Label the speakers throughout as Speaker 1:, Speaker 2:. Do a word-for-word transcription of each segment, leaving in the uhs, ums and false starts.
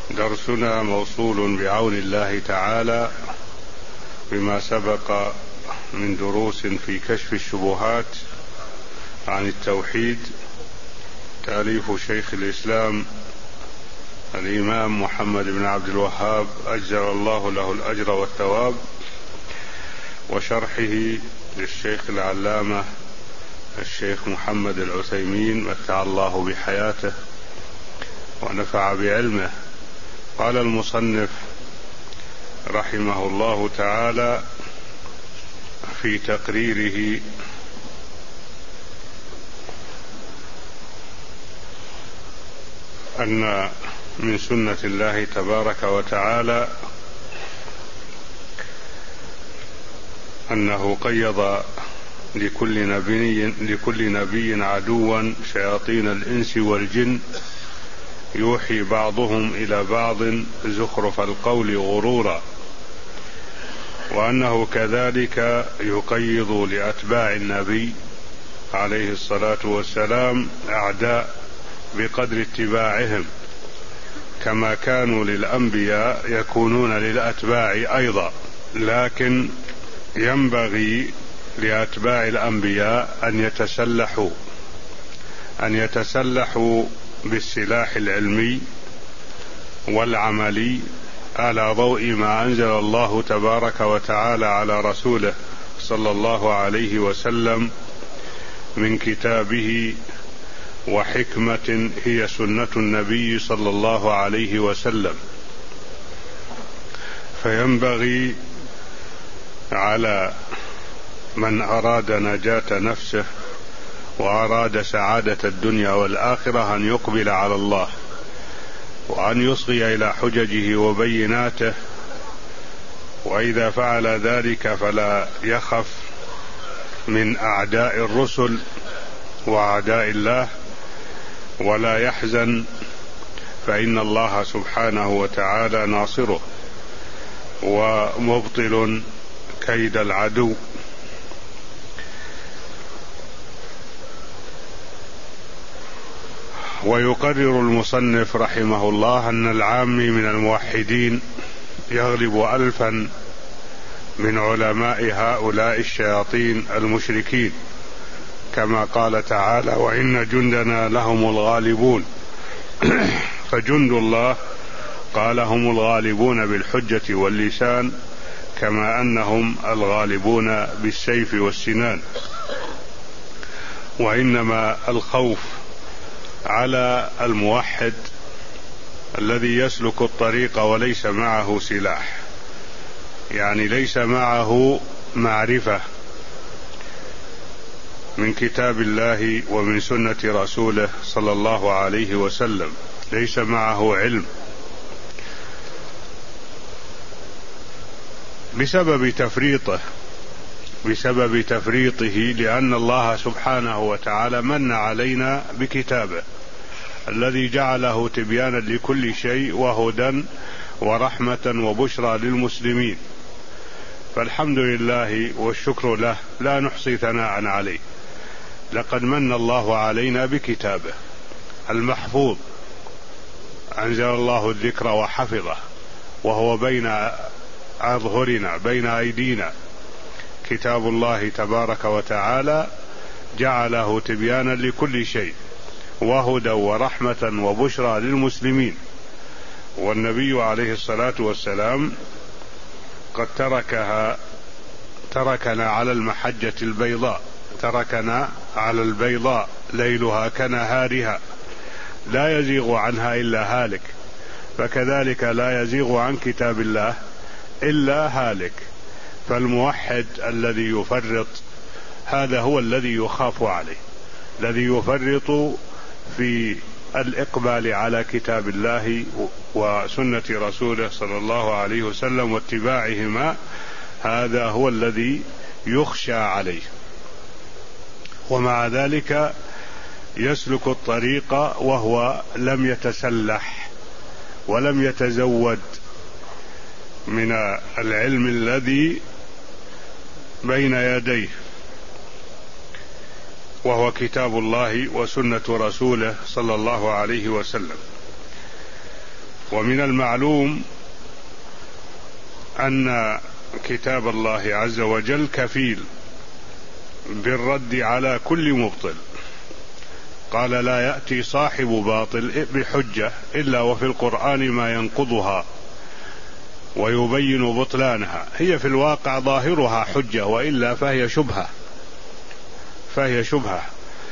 Speaker 1: درسنا موصول بعون الله تعالى بما سبق من دروس في كشف الشبهات عن التوحيد، تأليف شيخ الإسلام الإمام محمد بن عبد الوهاب أجزل الله له الأجر والثواب، وشرحه للشيخ العلامة الشيخ محمد العثيمين متع الله بحياته ونفع بعلمه. قال المصنف رحمه الله تعالى في تقريره: أن من سنة الله تبارك وتعالى أنه قيض لكل نبي, لكل نبي عدوا شياطين الإنس والجن يوحي بعضهم إلى بعض زخرف القول غرورا، وأنه كذلك يقيض لأتباع النبي عليه الصلاة والسلام أعداء بقدر اتباعهم، كما كانوا للأنبياء يكونون للأتباع أيضا. لكن ينبغي لأتباع الأنبياء أن يتسلحوا أن يتسلحوا بالسلاح العلمي والعملي على ضوء ما أنزل الله تبارك وتعالى على رسوله صلى الله عليه وسلم من كتابه وحكمة هي سنة النبي صلى الله عليه وسلم. فينبغي على من أراد نجاة نفسه وأراد سعادة الدنيا والآخرة أن يقبل على الله وأن يصغي إلى حججه وبيناته، وإذا فعل ذلك فلا يخف من أعداء الرسل وأعداء الله ولا يحزن، فإن الله سبحانه وتعالى ناصره ومبطل كيد العدو. ويقرر المصنف رحمه الله أن العامي من الموحدين يغلب ألفا من علماء هؤلاء الشياطين المشركين، كما قال تعالى: وإن جندنا لهم الغالبون. فجند الله قال هم الغالبون بالحجة واللسان، كما أنهم الغالبون بالسيف والسنان. وإنما الخوف على الموحد الذي يسلك الطريق وليس معه سلاح، يعني ليس معه معرفة من كتاب الله ومن سنة رسوله صلى الله عليه وسلم، ليس معه علم بسبب تفريطه بسبب تفريطه لأن الله سبحانه وتعالى من علينا بكتابه الذي جعله تبيانا لكل شيء وهدى ورحمة وبشرى للمسلمين، فالحمد لله والشكر له، لا نحصي ثناء عليه. لقد من الله علينا بكتابه المحفوظ، أنزل الله الذكر وحفظه، وهو بين أظهرنا بين أيدينا. كتاب الله تبارك وتعالى جعله تبيانا لكل شيء وهدى ورحمة وبشرى للمسلمين، والنبي عليه الصلاة والسلام قد تركها تركنا على المحجة البيضاء تركنا على البيضاء ليلها كنهارها لا يزيغ عنها إلا هالك، فكذلك لا يزيغ عن كتاب الله إلا هالك. فالموحد الذي يفرط هذا هو الذي يخاف عليه، الذي يفرط في الإقبال على كتاب الله وسنة رسوله صلى الله عليه وسلم واتباعهما، هذا هو الذي يخشى عليه. ومع ذلك يسلك الطريق وهو لم يتسلح ولم يتزود من العلم الذي بين يديه، وهو كتاب الله وسنة رسوله صلى الله عليه وسلم. ومن المعلوم أن كتاب الله عز وجل كفيل بالرد على كل مبطل. قال: لا يأتي صاحب باطل بحجة إلا وفي القرآن ما ينقضها ويبين بطلانها. هي في الواقع ظاهرها حجة، وإلا فهي شبهة فهي شبهة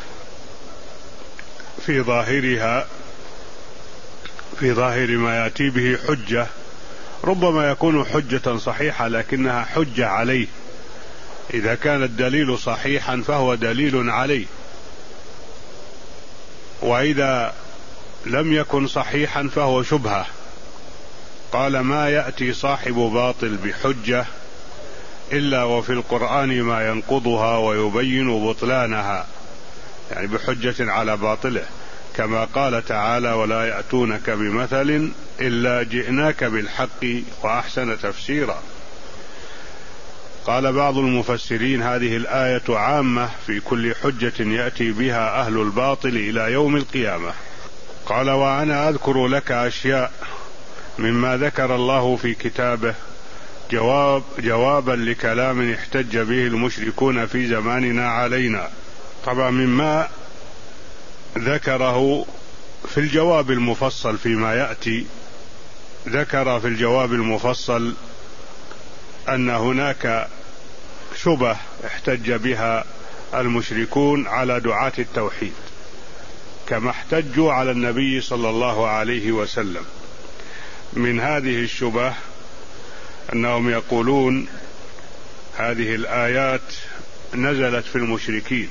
Speaker 1: في ظاهرها في ظاهر ما يأتي به حجة، ربما يكون حجة صحيحة لكنها حجة عليه. إذا كان الدليل صحيحا فهو دليل عليه، وإذا لم يكن صحيحا فهو شبهة. قال: ما يأتي صاحب باطل بحجة إلا وفي القرآن ما ينقضها ويبين بطلانها، يعني بحجة على باطله، كما قال تعالى: ولا يأتونك بمثل إلا جئناك بالحق وأحسن تفسيرا. قال بعض المفسرين: هذه الآية عامة في كل حجة يأتي بها أهل الباطل إلى يوم القيامة. قال: وأنا أذكر لك أشياء مما ذكر الله في كتابه جواب جوابا لكلام احتج به المشركون في زماننا علينا. طبعا مما ذكره في الجواب المفصل فيما يأتي، ذكر في الجواب المفصل أن هناك شبه احتج بها المشركون على دعاة التوحيد، كما احتجوا على النبي صلى الله عليه وسلم. من هذه الشبه أنهم يقولون: هذه الآيات نزلت في المشركين،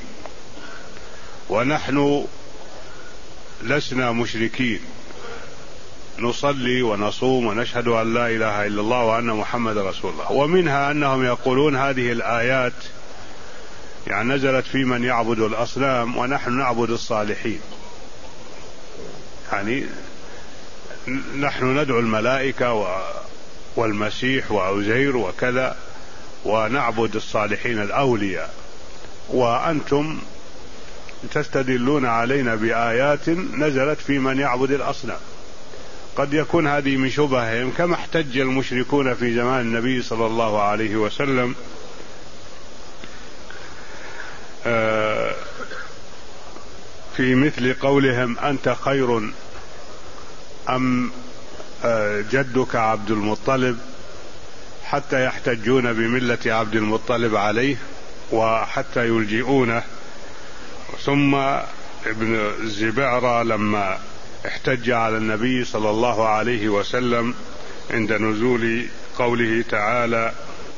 Speaker 1: ونحن لسنا مشركين، نصلي ونصوم ونشهد أن لا إله إلا الله وأن محمد رسول الله. ومنها أنهم يقولون: هذه الآيات يعني نزلت في من يعبد الأصنام ونحن نعبد الصالحين، يعني نحن ندعو الملائكة والمسيح وعزير وكذا، ونعبد الصالحين الأولياء، وأنتم تستدلون علينا بآيات نزلت في من يعبد الأصنام. قد يكون هذه من شبههم، كما احتج المشركون في زمان النبي صلى الله عليه وسلم في مثل قولهم: أنت خير أم جدك عبد المطلب، حتى يحتجون بملة عبد المطلب عليه وحتى يلجئونه. ثم ابن الزبعرة لما احتج على النبي صلى الله عليه وسلم عند نزول قوله تعالى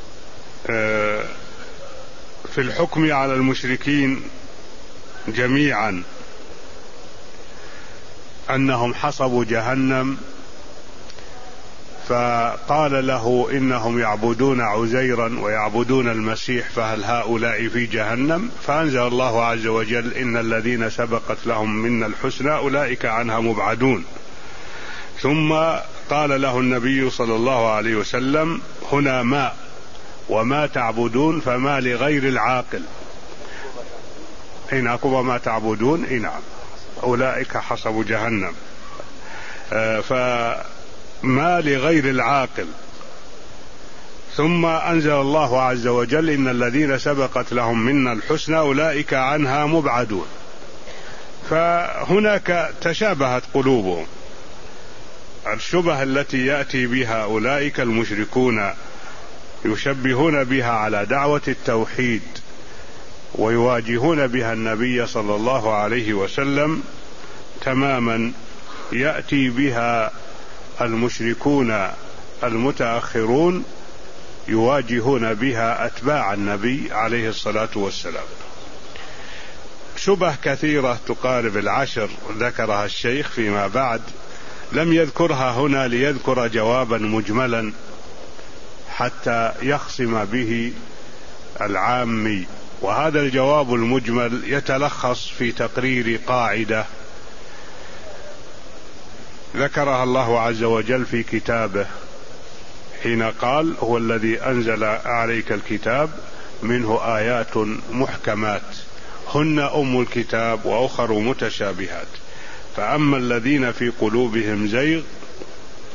Speaker 1: في الحكم على المشركين جميعا أنهم حصبوا جهنم، فقال له: إنهم يعبدون عزيرا ويعبدون المسيح، فهل هؤلاء في جهنم؟ فأنزل الله عز وجل: إن الذين سبقت لهم منا الحسنى أولئك عنها مبعدون. ثم قال له النبي صلى الله عليه وسلم: هنا ما وما تعبدون فما لغير العاقل. هنا وما تعبدون، نعم، أولئك حصبوا جهنم. آه فما لغير العاقل. ثم أنزل الله عز وجل: إن الذين سبقت لهم منا الحسنى أولئك عنها مبعدون. فهناك تشابهت قلوبهم. الشبه التي يأتي بها أولئك المشركون يشبهون بها على دعوة التوحيد ويواجهون بها النبي صلى الله عليه وسلم تماما، يأتي بها المشركون المتأخرون يواجهون بها أتباع النبي عليه الصلاة والسلام. شبه كثيرة تقارب العشر ذكرها الشيخ فيما بعد، لم يذكرها هنا ليذكر جوابا مجملا حتى يخصم به العامي. وهذا الجواب المجمل يتلخص في تقرير قاعدة ذكرها الله عز وجل في كتابه حين قال: هو الذي أنزل عليك الكتاب منه آيات محكمات هن أم الكتاب وأخر متشابهات، فأما الذين في قلوبهم زيغ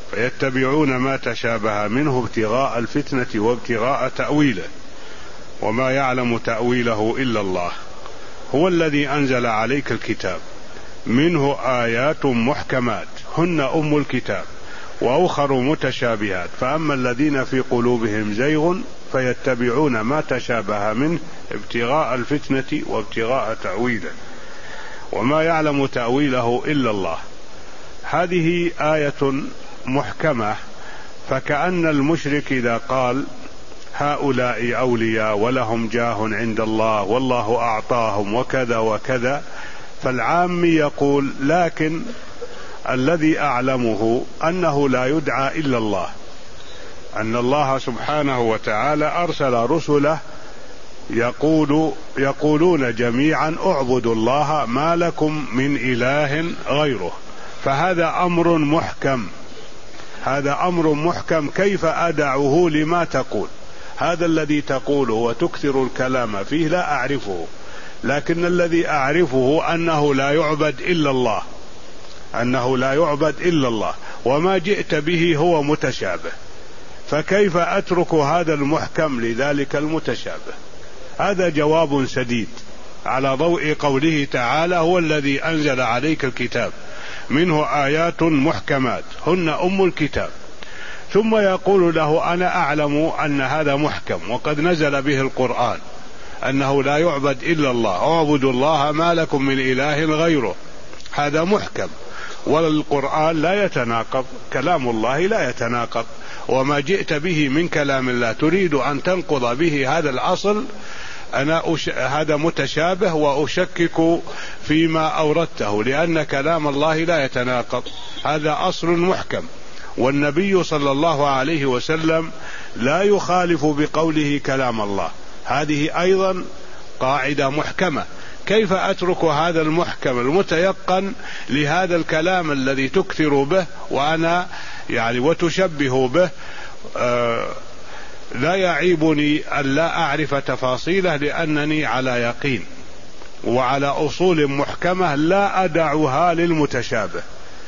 Speaker 1: فيتبعون ما تشابه منه ابتغاء الفتنة وابتغاء تأويله وما يعلم تأويله إلا الله. هو الذي أنزل عليك الكتاب منه آيات محكمات هن أم الكتاب وأخر متشابهات فأما الذين في قلوبهم زيغ فيتبعون ما تشابه منه ابتغاء الفتنة وابتغاء تأويله وما يعلم تأويله إلا الله. هذه آية محكمة، فكأن المشرك إذا قال هؤلاء أولياء ولهم جاه عند الله والله أعطاهم وكذا وكذا، فالعام يقول لكن الذي أعلمه أنه لا يدعى إلا الله، أن الله سبحانه وتعالى أرسل رسله يقول يقولون جميعا اعبدوا الله ما لكم من إله غيره، فهذا أمر محكم، هذا أمر محكم. كيف أدعه لما تقول؟ هذا الذي تقوله وتكثر الكلام فيه لا أعرفه، لكن الذي أعرفه أنه لا يعبد إلا الله، أنه لا يعبد إلا الله، وما جئت به هو متشابه، فكيف أترك هذا المحكم لذلك المتشابه؟ هذا جواب سديد على ضوء قوله تعالى هو الذي أنزل عليك الكتاب منه آيات محكمات هن أم الكتاب، ثم يقول له أنا أعلم أن هذا محكم وقد نزل به القرآن أنه لا يعبد إلا الله، اعبدوا الله ما لكم من إله غيره، هذا محكم، والقرآن لا يتناقض، كلام الله لا يتناقض، وما جئت به من كلام الله تريد أن تنقض به هذا الأصل، أنا أش... هذا متشابه وأشكك فيما أوردته، لأن كلام الله لا يتناقض، هذا أصل محكم، والنبي صلى الله عليه وسلم لا يخالف بقوله كلام الله، هذه أيضا قاعدة محكمة. كيف أترك هذا المحكم المتيقن لهذا الكلام الذي تكثر به وأنا يعني وتشبه به؟ آه لا يعيبني أن لا أعرف تفاصيله، لأنني على يقين وعلى أصول محكمة لا أدعها للمتشابه.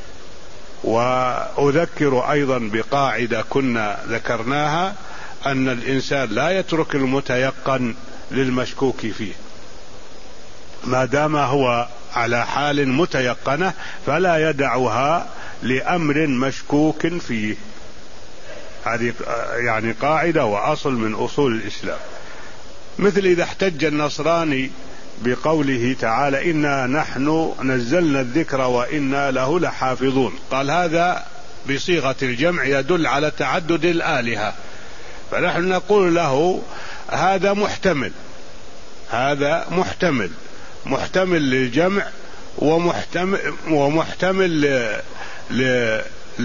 Speaker 1: وأذكر أيضا بقاعدة كنا ذكرناها، أن الإنسان لا يترك المتيقن للمشكوك فيه، ما دام هو على حال متيقنة فلا يدعها لأمر مشكوك فيه. هذه يعني قاعدة وأصل من أصول الإسلام. مثل إذا احتج النصراني بقوله تعالى إنا نحن نزلنا الذكر وإنا له لحافظون، قال هذا بصيغة الجمع يدل على تعدد الآلهة، فنحن نقول له هذا محتمل، هذا محتمل محتمل للجمع ومحتمل, ومحتمل ل... ل...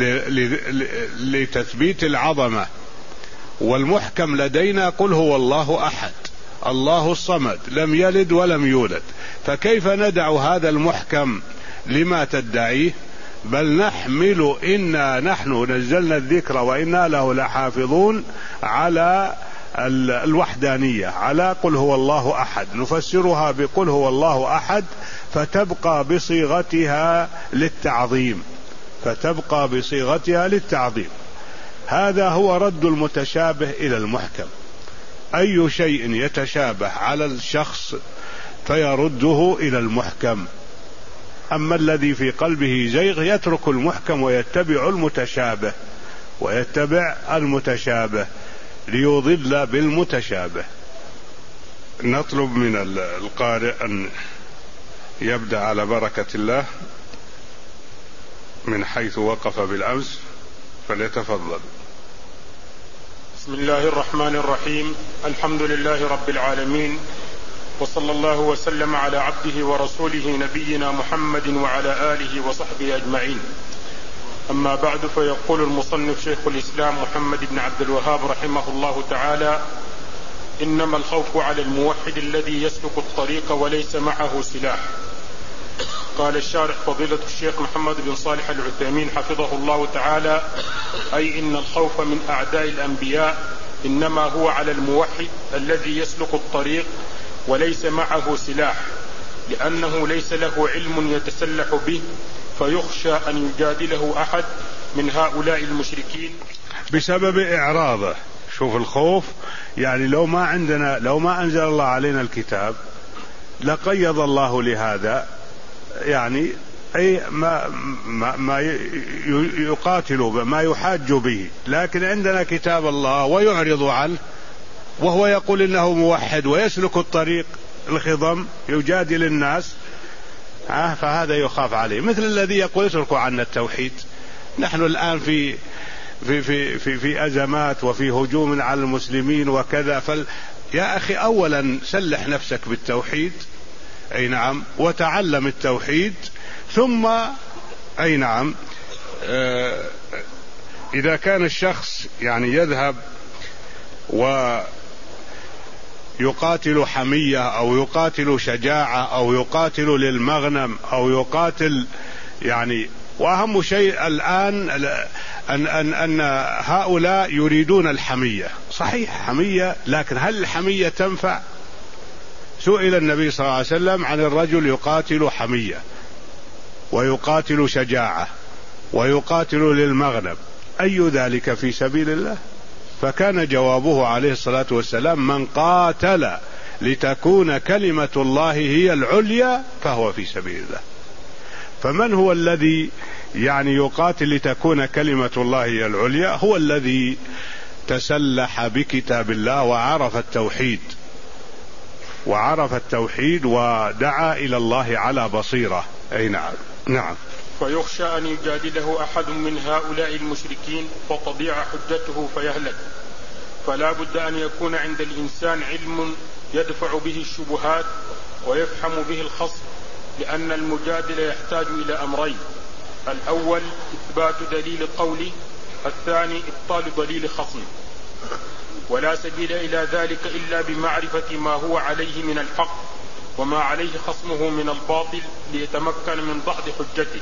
Speaker 1: لتثبيت العظمة، والمحكم لدينا قل هو الله أحد الله الصمد لم يلد ولم يولد، فكيف ندع هذا المحكم لما تدعيه؟ بل نحمل إنا نحن نزلنا الذكر وإنا له لحافظون على الوحدانية، على قل هو الله أحد، نفسرها بقل هو الله أحد فتبقى بصيغتها للتعظيم، فتبقى بصيغتها للتعظيم. هذا هو رد المتشابه إلى المحكم، أي شيء يتشابه على الشخص فيرده إلى المحكم، أما الذي في قلبه زيغ يترك المحكم ويتبع المتشابه ويتبع المتشابه ليضل بالمتشابه. نطلب من القارئ أن يبدأ على بركة الله من حيث وقف بالأمس، فليتفضل.
Speaker 2: بسم الله الرحمن الرحيم، الحمد لله رب العالمين، وصلى الله وسلم على عبده ورسوله نبينا محمد وعلى آله وصحبه أجمعين. أما بعد، فيقول المصنف شيخ الإسلام محمد بن عبد الوهاب رحمه الله تعالى: إنما الخوف على الموحد الذي يسلك الطريق وليس معه سلاح. قال الشارح فضيلة الشيخ محمد بن صالح العثيمين حفظه الله تعالى: أي إن الخوف من أعداء الأنبياء إنما هو على الموحد الذي يسلك الطريق وليس معه سلاح، لأنه ليس له علم يتسلح به فيخشى أن يجادله أحد من هؤلاء المشركين
Speaker 1: بسبب إعراضه. شوف الخوف، يعني لو ما عندنا لو ما أنزل الله علينا الكتاب لقيض الله لهذا، يعني أي ما, ما, ما يقاتل ما يحاج به، لكن عندنا كتاب الله ويعرض عنه وهو يقول إنه موحد ويسلك الطريق الخضم يجادل الناس، فهذا يخاف عليه. مثل الذي يقول اتركوا عنا التوحيد. نحن الآن في في في في, في أزمات وفي هجوم على المسلمين وكذا، فل يا أخي أولا سلح نفسك بالتوحيد، أي نعم، وتعلم التوحيد، ثم أي نعم آه إذا كان الشخص يعني يذهب ويقاتل حمية أو يقاتل شجاعة أو يقاتل للمغنم أو يقاتل يعني، وأهم شيء الآن أن, أن, أن هؤلاء يريدون الحمية. صحيح حمية، لكن هل الحمية تنفع؟ سئل النبي صلى الله عليه وسلم عن الرجل يقاتل حمية ويقاتل شجاعة ويقاتل للمغنم، أي ذلك في سبيل الله؟ فكان جوابه عليه الصلاة والسلام: من قاتل لتكون كلمة الله هي العليا فهو في سبيل الله. فمن هو الذي يعني يقاتل لتكون كلمة الله هي العليا؟ هو الذي تسلح بكتاب الله وعرف التوحيد وعرف التوحيد ودعا إلى الله على بصيرة. أي نعم نعم.
Speaker 2: فيخشى أن يجادله أحد من هؤلاء المشركين فتضيع حجته فيهلك. فلا بد أن يكون عند الإنسان علم يدفع به الشبهات ويفهم به الخصم، لأن المجادل يحتاج إلى أمرين: الأول إثبات دليل قولي، الثاني إبطال دليل خصم. ولا سبيل إلى ذلك إلا بمعرفة ما هو عليه من الحق وما عليه خصمه من الباطل ليتمكن من دحض حجته.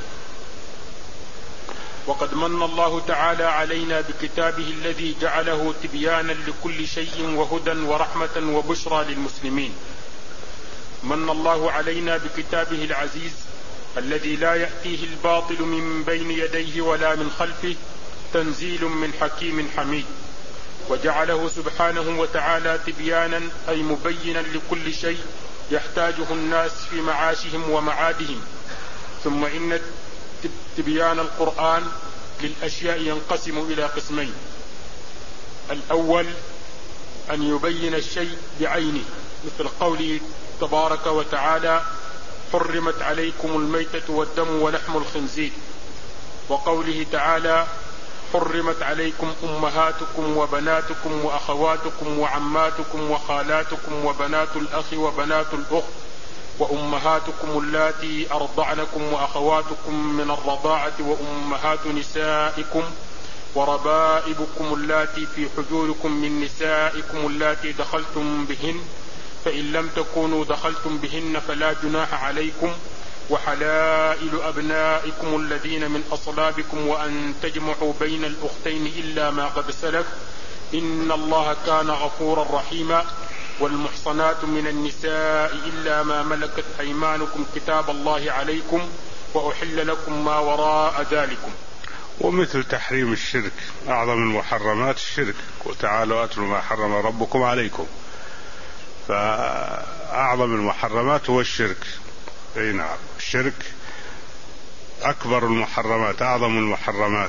Speaker 2: وقد من الله تعالى علينا بكتابه الذي جعله تبيانا لكل شيء وهدى ورحمة وبشرى للمسلمين. من الله علينا بكتابه العزيز الذي لا يأتيه الباطل من بين يديه ولا من خلفه، تنزيل من حكيم حميد. وجعله سبحانه وتعالى تبيانا أي مبينا لكل شيء يحتاجه الناس في معاشهم ومعادهم. ثم إن تبيان القرآن للأشياء ينقسم إلى قسمين: الأول أن يبين الشيء بعينه، مثل قوله تبارك وتعالى: حرمت عليكم الميتة والدم ولحم الخنزير، وقوله تعالى: حرمت عليكم أمهاتكم وبناتكم وأخواتكم وعماتكم وخالاتكم وبنات الأخ وبنات الأخت وأمهاتكم اللاتي أرضعنكم وأخواتكم من الرضاعة وأمهات نسائكم وربائبكم اللاتي في حجوركم من نسائكم اللاتي دخلتم بهن، فإن لم تكونوا دخلتم بهن فلا جناح عليكم، وحلائل أبنائكم الذين من أصلابكم وأن تجمعوا بين الأختين إلا ما قد سلف، إن الله كان غفورا رحيما. والمحصنات من النساء إلا ما ملكت أيمانكم كتاب الله عليكم، وأحل لكم ما وراء ذلكم.
Speaker 1: ومثل تحريم الشرك، أعظم المحرمات الشرك، وتعالوا أتلوا ما حرم ربكم عليكم، فأعظم المحرمات هو الشرك. أي نعم، الشرك أكبر المحرمات، أعظم المحرمات،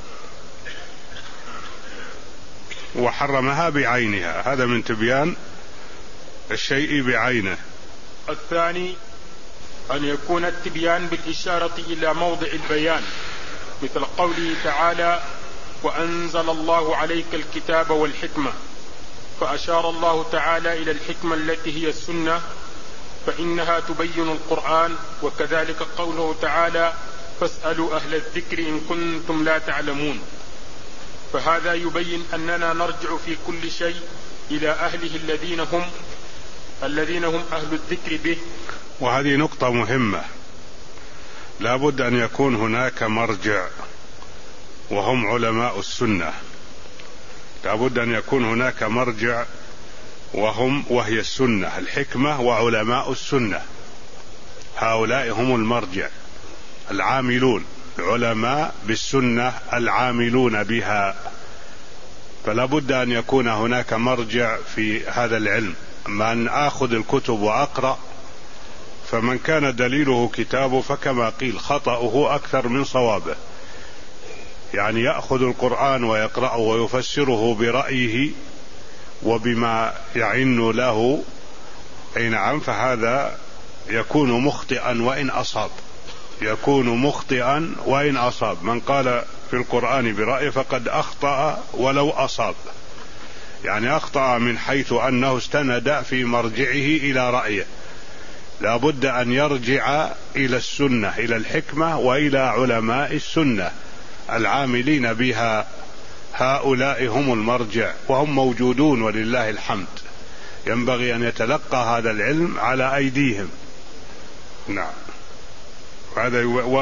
Speaker 1: وحرمها بعينها. هذا من تبيان الشيء بعينه.
Speaker 2: الثاني أن يكون التبيان بالإشارة إلى موضع البيان، مثل قوله تعالى: وأنزل الله عليك الكتاب والحكمة، فأشار الله تعالى إلى الحكمة التي هي السنة، فإنها تبين القرآن. وكذلك قوله تعالى: فاسألوا أهل الذكر إن كنتم لا تعلمون. فهذا يبين أننا نرجع في كل شيء إلى أهله الذين هم الذين هم أهل الذكر به.
Speaker 1: وهذه نقطة مهمة، لا بد أن يكون هناك مرجع وهم علماء السنة. لا بد أن يكون هناك مرجع وهم وهي السنة، الحكمة وعلماء السنة، هؤلاء هم المرجع. العاملون، العلماء بالسنة العاملون بها. فلا بد أن يكون هناك مرجع في هذا العلم. أما أن آخذ الكتب وأقرأ، فمن كان دليله كتابه فكما قيل خطأه أكثر من صوابه، يعني يأخذ القرآن ويقرأه ويفسره برأيه وبما يعن له، أي نعم، فهذا يكون مخطئا وإن أصاب، يكون مخطئا وإن أصاب. من قال في القرآن برأيه فقد أخطأ ولو أصاب، يعني أخطأ من حيث أنه استند في مرجعه إلى رأيه. لا بد أن يرجع إلى السنة، إلى الحكمة وإلى علماء السنة العاملين بها. هؤلاء هم المرجع وهم موجودون ولله الحمد. ينبغي أن يتلقى هذا العلم على أيديهم. نعم، هذا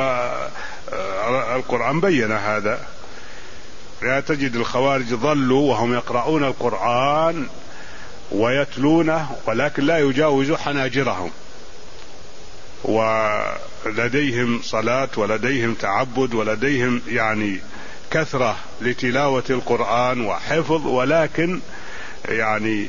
Speaker 1: والقرآن بين هذا. لا تجد الخوارج ضلوا وهم يقرؤون القرآن ويتلونه ولكن لا يجاوز حناجرهم، ولديهم صلاة ولديهم تعبد ولديهم يعني كثرة لتلاوة القرآن وحفظ، ولكن يعني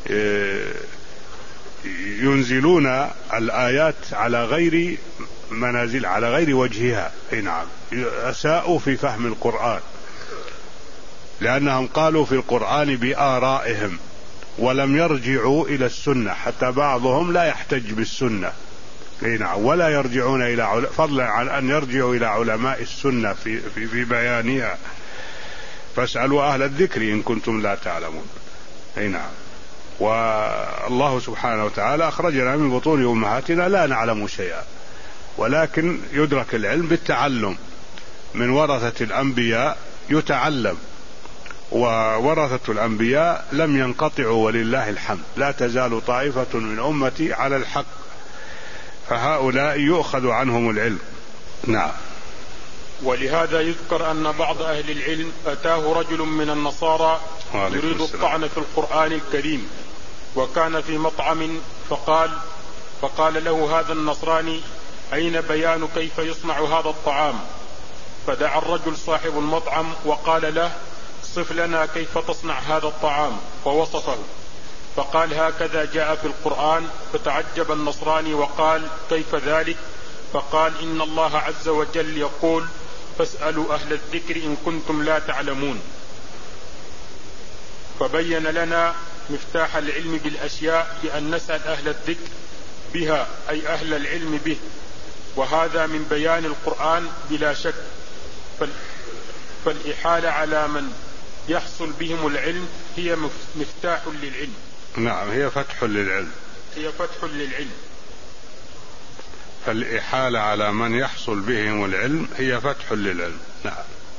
Speaker 1: ينزلون الآيات على غير منازل، على غير وجهها. اي نعم، أساءوا في فهم القرآن لأنهم قالوا في القرآن بآرائهم ولم يرجعوا إلى السنة، حتى بعضهم لا يحتج بالسنة. اي نعم، ولا يرجعون إلى عل... فضلا عن أن يرجعوا إلى علماء السنة في, في, في بيانها. فاسألوا أهل الذكر إن كنتم لا تعلمون. اي نعم. والله سبحانه وتعالى أخرجنا من بطون أمهاتنا لا نعلم شيئا، ولكن يدرك العلم بالتعلم. من ورثة الأنبياء يتعلم، وورثة الأنبياء لم ينقطعوا ولله الحمد. لا تزال طائفة من أمتي على الحق، فهؤلاء يؤخذ عنهم العلم. نعم.
Speaker 2: ولهذا يذكر أن بعض أهل العلم أتاه رجل من النصارى يريد الطعن في القرآن الكريم، وكان في مطعم فقال فقال له هذا النصراني: أين بيان كيف يصنع هذا الطعام؟ فدعا الرجل صاحب المطعم وقال له: صف لنا كيف تصنع هذا الطعام. فوصفه فقال: هكذا جاء في القرآن. فتعجب النصراني وقال: كيف ذلك؟ فقال: إن الله عز وجل يقول: فاسألوا أهل الذكر إن كنتم لا تعلمون. فبين لنا مفتاح العلم بالأشياء بأن نسأل أهل الذكر بها، أي أهل العلم به، وهذا من بيان القرآن بلا شك. فالإحالة على من يحصل بهم العلم هي مفتاح للعلم.
Speaker 1: نعم، هي فتح للعلم،
Speaker 2: هي فتح للعلم.
Speaker 1: فالإحالة على من يحصل بهم العلم هي فتح للعلم. نعم.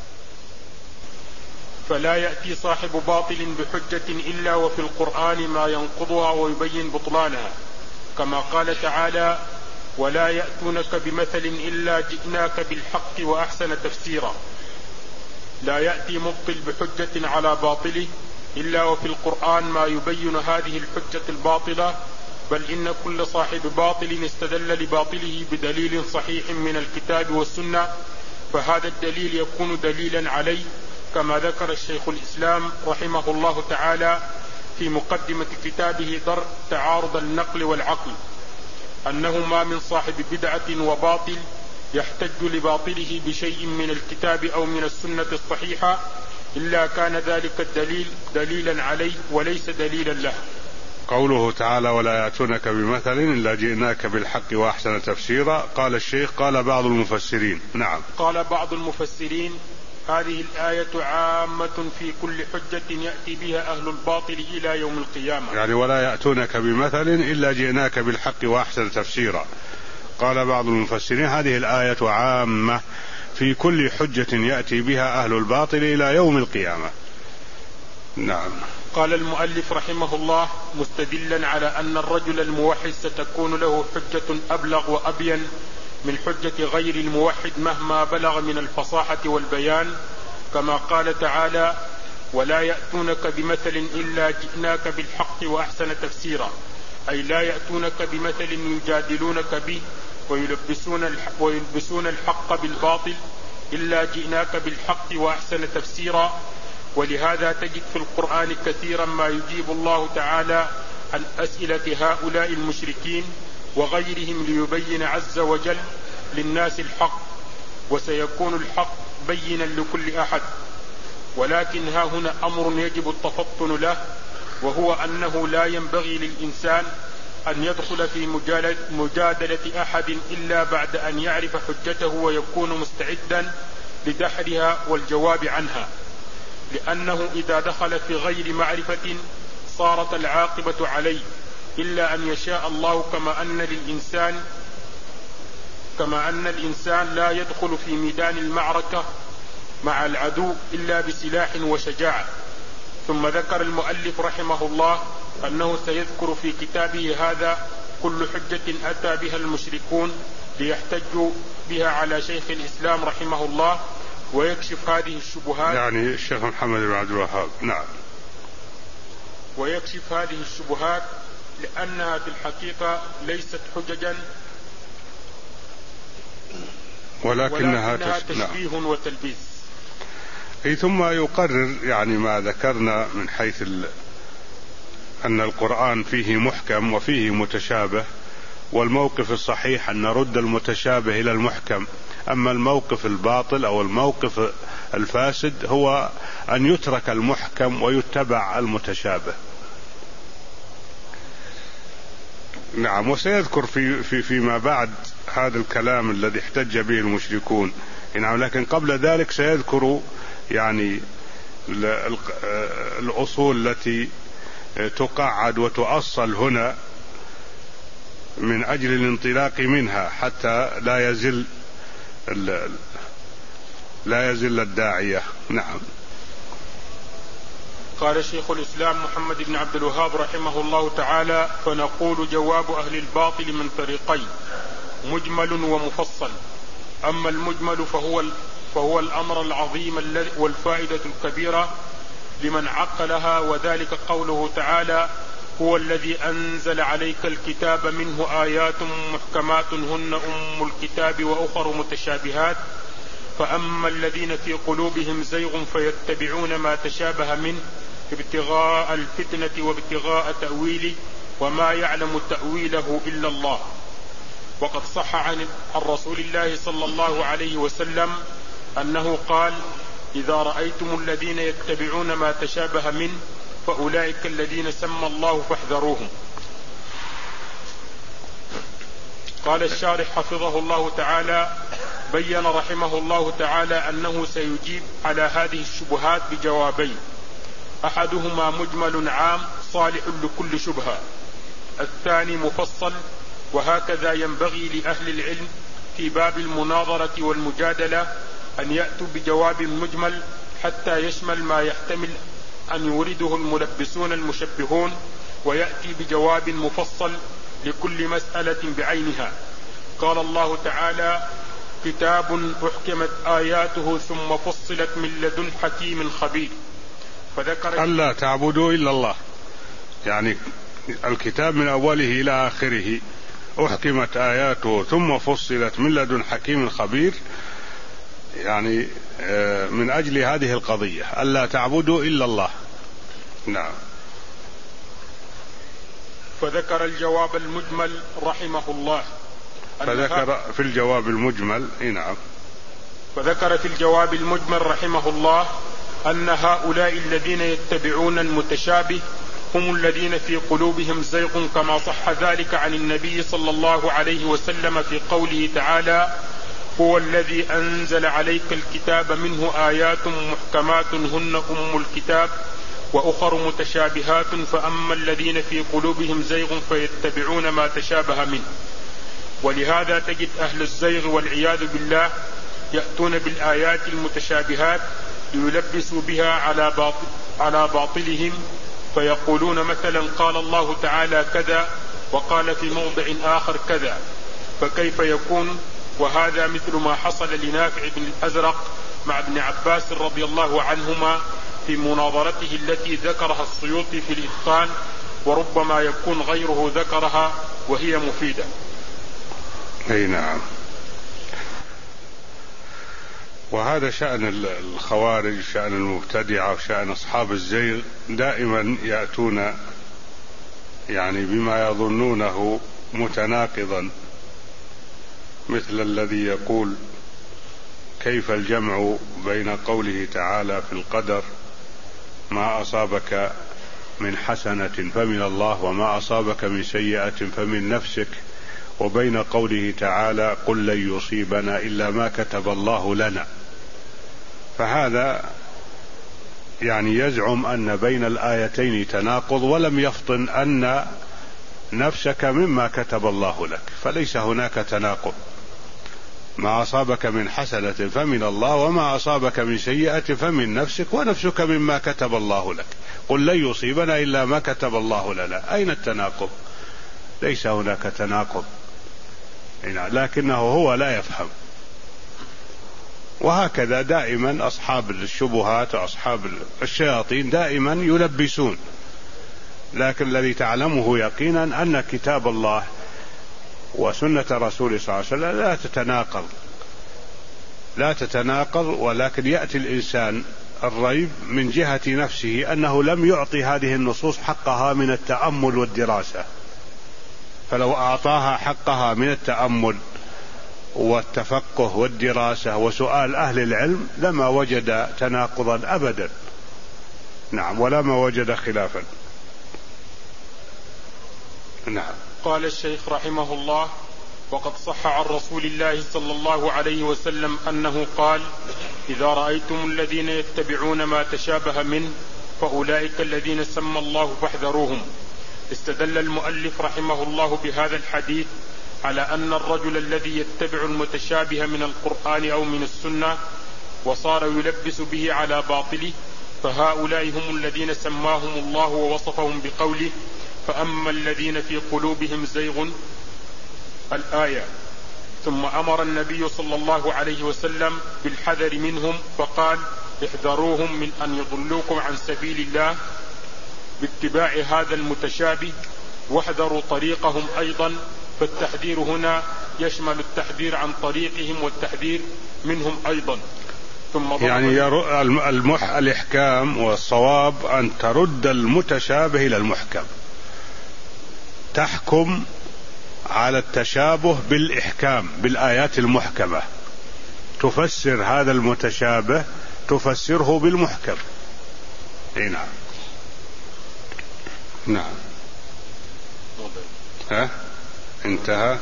Speaker 2: فلا يأتي صاحب باطل بحجة إلا وفي القرآن ما ينقضها ويبين بطلانها، كما قال تعالى: ولا يأتونك بمثل إلا جئناك بالحق وأحسن تفسيرا. لا يأتي مبطل بحجة على باطله إلا وفي القرآن ما يبين هذه الحجة الباطلة، بل إن كل صاحب باطل استدل لباطله بدليل صحيح من الكتاب والسنة، فهذا الدليل يكون دليلا عليه، كما ذكر الشيخ الإسلام رحمه الله تعالى في مقدمة كتابه درء تعارض النقل والعقل، أنه ما من صاحب بدعة وباطل يحتج لباطله بشيء من الكتاب أو من السنة الصحيحة إلا كان ذلك الدليل دليلا عليه وليس دليلا له.
Speaker 1: قوله تعالى: ولا يأتونك بمثل إلا جئناك بالحق وأحسن تفسيرا. قال الشيخ: قال بعض المفسرين. نعم.
Speaker 2: قال بعض المفسرين: هذه الآية عامة في كل حجة يأتي بها أهل الباطل إلى يوم القيامة.
Speaker 1: يعني ولا يأتونك بمثل إلا جئناك بالحق وأحسن تفسيرا. قال بعض المفسرين: هذه الآية عامة في كل حجة يأتي بها أهل الباطل إلى يوم القيامة. نعم.
Speaker 2: قال المؤلف رحمه الله مستدلا على أن الرجل الموحد ستكون له حجة أبلغ وأبين من حجة غير الموحد مهما بلغ من الفصاحة والبيان، كما قال تعالى: ولا يأتونك بمثل إلا جئناك بالحق وأحسن تفسيرا، أي لا يأتونك بمثل يجادلونك به ويلبسون الحق, ويلبسون الحق بالباطل إلا جئناك بالحق وأحسن تفسيرا. ولهذا تجد في القرآن كثيرا ما يجيب الله تعالى عن أسئلة هؤلاء المشركين وغيرهم ليبين عز وجل للناس الحق، وسيكون الحق بينا لكل أحد. ولكن ها هنا أمر يجب التفطن له، وهو أنه لا ينبغي للإنسان أن يدخل في مجادلة أحد إلا بعد أن يعرف حجته ويكون مستعدا لدحرها والجواب عنها، لأنه إذا دخل في غير معرفة صارت العاقبة عليه، إلا أن يشاء الله. كما أن للإنسان كما أن الإنسان لا يدخل في ميدان المعركة مع العدو إلا بسلاح وشجاعة. ثم ذكر المؤلف رحمه الله أنه سيذكر في كتابه هذا كل حجة أتى بها المشركون ليحتجوا بها على شيخ الإسلام رحمه الله ويكشف هذه الشبهات،
Speaker 1: يعني الشيخ محمد بن عبد الوهاب. نعم.
Speaker 2: ويكشف هذه الشبهات لأنها في الحقيقة ليست حججا
Speaker 1: ولكنها,
Speaker 2: ولكنها تشبيه نعم. وتلبيس.
Speaker 1: ثم يقرر يعني ما ذكرنا من حيث أن القرآن فيه محكم وفيه متشابه، والموقف الصحيح أن نرد المتشابه إلى المحكم، أما الموقف الباطل أو الموقف الفاسد هو أن يترك المحكم ويتبع المتشابه. نعم. وسيذكر في في فيما بعد هذا الكلام الذي احتج به المشركون. نعم. لكن قبل ذلك سيذكر يعني الأصول التي تقعد وتؤصل هنا من أجل الانطلاق منها حتى لا يزل لا يزل الداعية. نعم.
Speaker 2: قال شيخ الإسلام محمد بن عبد الوهاب رحمه الله تعالى: فنقول جواب أهل الباطل من طريقين: مجمل ومفصل. أما المجمل فهو فهو الأمر العظيم والفائدة الكبيرة لمن عقلها، وذلك قوله تعالى: هو الذي أنزل عليك الكتاب منه آيات محكمات هن أم الكتاب وأخر متشابهات، فأما الذين في قلوبهم زيغ فيتبعون ما تشابه منه ابتغاء الفتنة وابتغاء تأويله وما يعلم تأويله إلا الله. وقد صح عن رسول الله صلى الله عليه وسلم أنه قال: إذا رأيتم الذين يتبعون ما تشابه منه فأولئك الذين سمى الله فاحذروهم. قال الشارح حفظه الله تعالى: بين رحمه الله تعالى أنه سيجيب على هذه الشبهات بجوابين: أحدهما مجمل عام صالح لكل شبهة، الثاني مفصل. وهكذا ينبغي لأهل العلم في باب المناظرة والمجادلة أن يأتوا بجواب مجمل حتى يشمل ما يحتمل أن يورده الملبسون المشبهون، ويأتي بجواب مفصل لكل مسألة بعينها. قال الله تعالى: كتاب أحكمت آياته ثم فصلت من لدن حكيم خبير. فذكر
Speaker 1: ألا تعبدوا إلا الله، يعني الكتاب من أوله إلى آخره أحكمت آياته ثم فصلت من لدن حكيم خبير، يعني من أجل هذه القضية ألا تعبدوا إلا الله. نعم.
Speaker 2: فذكر الجواب المجمل رحمه الله
Speaker 1: فذكر في الجواب المجمل نعم
Speaker 2: فذكر في الجواب المجمل رحمه الله أن هؤلاء الذين يتبعون المتشابه هم الذين في قلوبهم زيغ، كما صح ذلك عن النبي صلى الله عليه وسلم في قوله تعالى: هو الذي أنزل عليك الكتاب منه آيات محكمات هن أم الكتاب وأخر متشابهات، فأما الذين في قلوبهم زيغ فيتبعون ما تشابه منه. ولهذا تجد أهل الزيغ والعياذ بالله يأتون بالآيات المتشابهات ليلبسوا بها على باطل على باطلهم، فيقولون مثلا: قال الله تعالى كذا وقال في موضع آخر كذا، فكيف يكون؟ وهذا مثل ما حصل لنافع بن الأزرق مع ابن عباس رضي الله عنهما في مناظرته التي ذكرها السيوطي في الإتقان، وربما يكون غيره ذكرها وهي مفيدة.
Speaker 1: أي نعم. وهذا شأن الخوارج، شأن المبتدعة وشأن أصحاب الزيغ، دائما يأتون يعني بما يظنونه متناقضا، مثل الذي يقول كيف الجمع بين قوله تعالى في القدر ما أصابك من حسنة فمن الله وما أصابك من سيئة فمن نفسك، وبين قوله تعالى قل لن يصيبنا إلا ما كتب الله لنا. فهذا يعني يزعم أن بين الآيتين تناقض، ولم يفطن أن نفسك مما كتب الله لك، فليس هناك تناقض. ما أصابك من حسنة فمن الله وما أصابك من سيئة فمن نفسك، ونفسك مما كتب الله لك. قل لن يصيبنا إلا ما كتب الله لنا. أين التناقض؟ ليس هناك تناقض، لكنه هو لا يفهم. وهكذا دائما أصحاب الشبهات وأصحاب الشياطين دائما يلبسون، لكن الذي تعلمه يقينا أن كتاب الله وسنة رسوله صلى الله عليه وسلم لا تتناقض لا تتناقض ولكن يأتي الإنسان الريب من جهة نفسه أنه لم يعطي هذه النصوص حقها من التأمل والدراسة، فلو أعطاها حقها من التأمل والتفقه والدراسة وسؤال أهل العلم لما وجد تناقضا أبدا. نعم، ولا ما وجد خلافا. نعم.
Speaker 2: قال الشيخ رحمه الله: وقد صح عن رسول الله صلى الله عليه وسلم أنه قال: إذا رأيتم الذين يتبعون ما تشابه منه فأولئك الذين سمى الله فاحذروهم. استدل المؤلف رحمه الله بهذا الحديث على أن الرجل الذي يتبع المتشابه من القرآن أو من السنة وصار يلبس به على باطله فهؤلاء هم الذين سماهم الله ووصفهم بقوله: فأما الذين في قلوبهم زيغ، الآية. ثم أمر النبي صلى الله عليه وسلم بالحذر منهم فقال: احذروهم من أن يضلوكم عن سبيل الله باتباع هذا المتشابه، واحذروا طريقهم أيضا. فالتحذير هنا يشمل التحذير عن طريقهم والتحذير منهم أيضا. ثم
Speaker 1: يعني المح الإحكام والصواب أن ترد المتشابه إلى المحكم، تحكم على التشابه بالإحكام بالآيات المحكمة، تفسر هذا المتشابه تفسره بالمحكم. نعم. نعم. ها انتهى.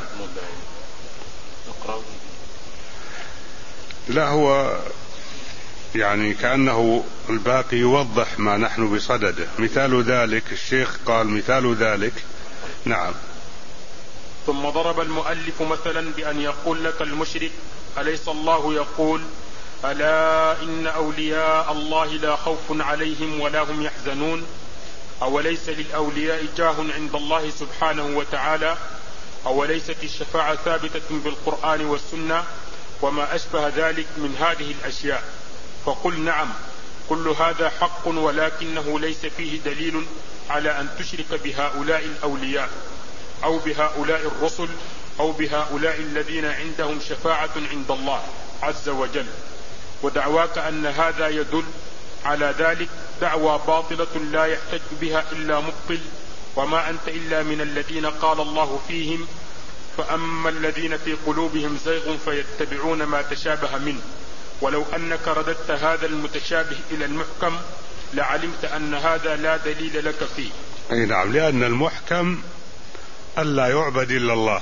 Speaker 1: لا، هو يعني كأنه الباقي يوضح ما نحن بصدده. مثال ذلك الشيخ قال مثال ذلك. نعم.
Speaker 2: ثم ضرب المؤلف مثلا بأن يقول لك المشرك: أليس الله يقول: ألا إن أولياء الله لا خوف عليهم ولا هم يحزنون؟ أوليس للأولياء جاه عند الله سبحانه وتعالى؟ أوليست الشفاعة ثابتة بالقرآن والسنة وما أشبه ذلك من هذه الأشياء؟ فقل: نعم، كل هذا حق، ولكنه ليس فيه دليل على أن تشرك بهؤلاء الأولياء أو بهؤلاء الرسل أو بهؤلاء الذين عندهم شفاعة عند الله عز وجل. ودعواك أن هذا يدل على ذلك دعوى باطلة لا يحتج بها إلا مبطل، وما أنت إلا من الذين قال الله فيهم: فأما الذين في قلوبهم زيغ فيتبعون ما تشابه منه. ولو أنك رددت هذا المتشابه إلى المحكم لعلمت أن هذا لا دليل لك فيه.
Speaker 1: أي نعم، لأن المحكم ألا يعبد إلا الله،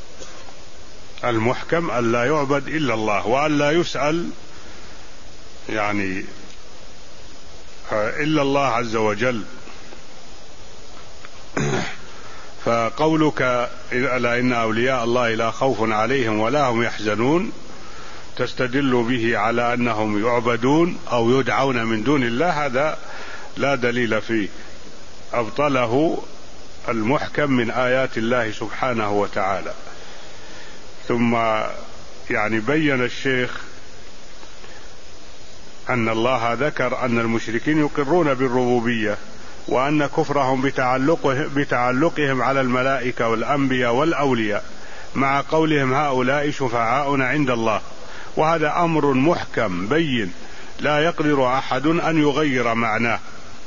Speaker 1: المحكم ألا يعبد إلا الله وألا يسأل يعني إلا الله عز وجل. فقولك ألا إن أولياء الله لا خوف عليهم ولا هم يحزنون تستدل به على أنهم يعبدون أو يدعون من دون الله، هذا لا دليل فيه، أبطله المحكم من آيات الله سبحانه وتعالى. ثم يعني بين الشيخ أن الله ذكر أن المشركين يقرون بالربوبية، وأن كفرهم بتعلقه بتعلقهم على الملائكة والأنبياء والأولياء مع قولهم هؤلاء شفعاؤنا عند الله، وهذا أمر محكم بين لا يقدر أحد أن يغير معناه.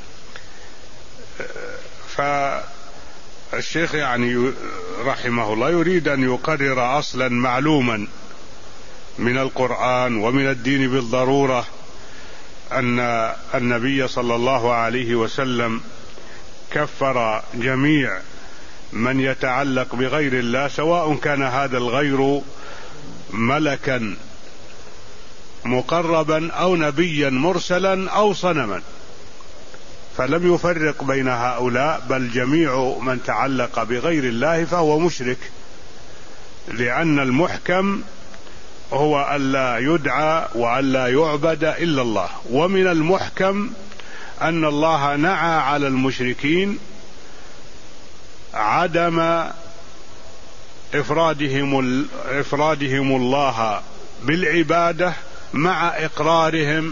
Speaker 1: فالشيخ يعني رحمه الله يريد أن يقرر أصلا معلوما من القرآن ومن الدين بالضرورة، أن النبي صلى الله عليه وسلم كفر جميع من يتعلق بغير الله، سواء كان هذا الغير ملكا مقربا أو نبيا مرسلا أو صنما، فلم يفرق بين هؤلاء، بل جميع من تعلق بغير الله فهو مشرك، لأن المحكم هو ألا يدعى وألا يعبد إلا الله. ومن المحكم أن الله نعى على المشركين عدم إفرادهم, إفرادهم الله بالعبادة مع إقرارهم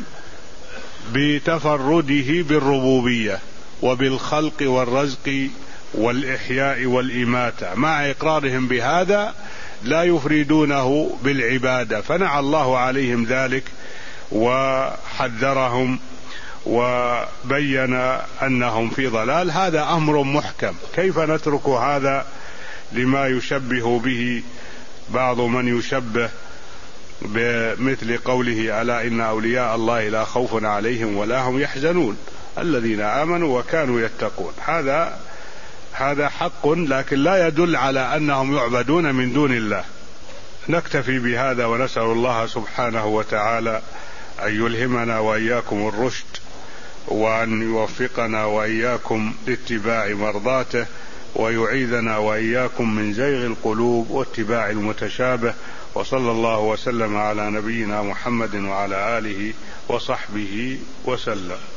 Speaker 1: بتفرده بالربوبية وبالخلق والرزق والإحياء والإماتة، مع إقرارهم بهذا لا يفردونه بالعبادة، فنعى الله عليهم ذلك وحذرهم وبين أنهم في ضلال. هذا أمر محكم، كيف نترك هذا لما يشبه به بعض من يشبه بمثل قوله ألا إن أولياء الله لا خوف عليهم ولا هم يحزنون الذين آمنوا وكانوا يتقون. هذا هذا حق، لكن لا يدل على أنهم يعبدون من دون الله. نكتفي بهذا ونسأل الله سبحانه وتعالى أن يلهمنا وإياكم الرشد، وأن يوفقنا وإياكم لاتباع مرضاته، ويعيذنا وإياكم من زيغ القلوب واتباع المتشابه. وصلى الله وسلم على نبينا محمد وعلى آله وصحبه وسلم.